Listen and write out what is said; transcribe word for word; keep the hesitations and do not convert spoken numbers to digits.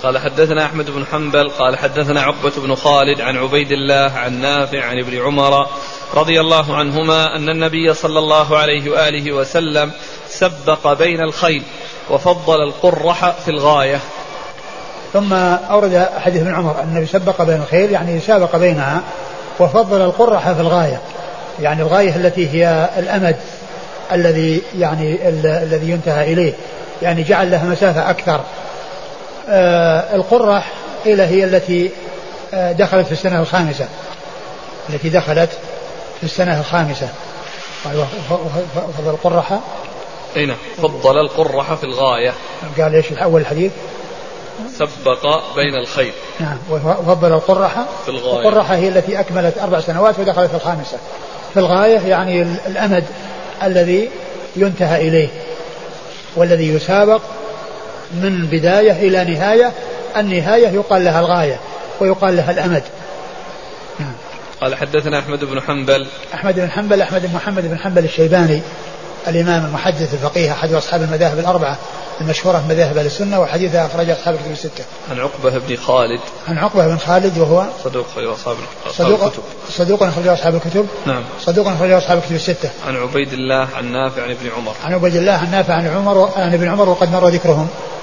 قال حدثنا أحمد بن حنبل قال حدثنا عقبة بن خالد عن عبيد الله عن نافع عن ابن عمر رضي الله عنهما أن النبي صلى الله عليه وآله وسلم سبق بين الخيل وفضل القرح في الغاية. ثم أورد حديث ابن عمر أن النبي سبق بين الخيل يعني سابق بينها وفضل القرح في الغاية، يعني الغاية التي هي الأمد الذي يعني الذي ينتهى إليه، يعني جعل لها مسافة أكثر. آه القرح إلى هي التي آه دخلت في السنة الخامسة التي دخلت في السنة الخامسة فضل القرح هنا فضل القرح في الغاية. قال إيش أول الحديث؟ سبق بين الخيل. نعم وفضل القرح في الغاية. القرحة هي التي أكملت أربع سنوات ودخلت في الخامسة. في الغاية يعني الأمد الذي ينتهى إليه والذي يسابق من بداية إلى نهاية. النهاية يقال لها الغاية ويقال لها الأمد. نعم. قال حدثنا أحمد بن حنبل أحمد بن حنبل أحمد بن محمد بن حنبل الشيباني الإمام المحدث الفقيه أحد أصحاب المذاهب الأربعة المشهورة في مذاهب أهل السنة وحديثه أخرج أصحاب الكتب الستة. عن عقبة بن خالد عن عقبة بن خالد وهو صدوق أخرج أصحاب الكتب صدوق أخرج أصحاب الكتب نعم صدوق أخرج أصحاب الكتب الستة. عن عبيد الله عن نافع عن ابن عمر عن عبيد الله عن نافع عن عمر عن ابن عمر وقد مر ذكرهم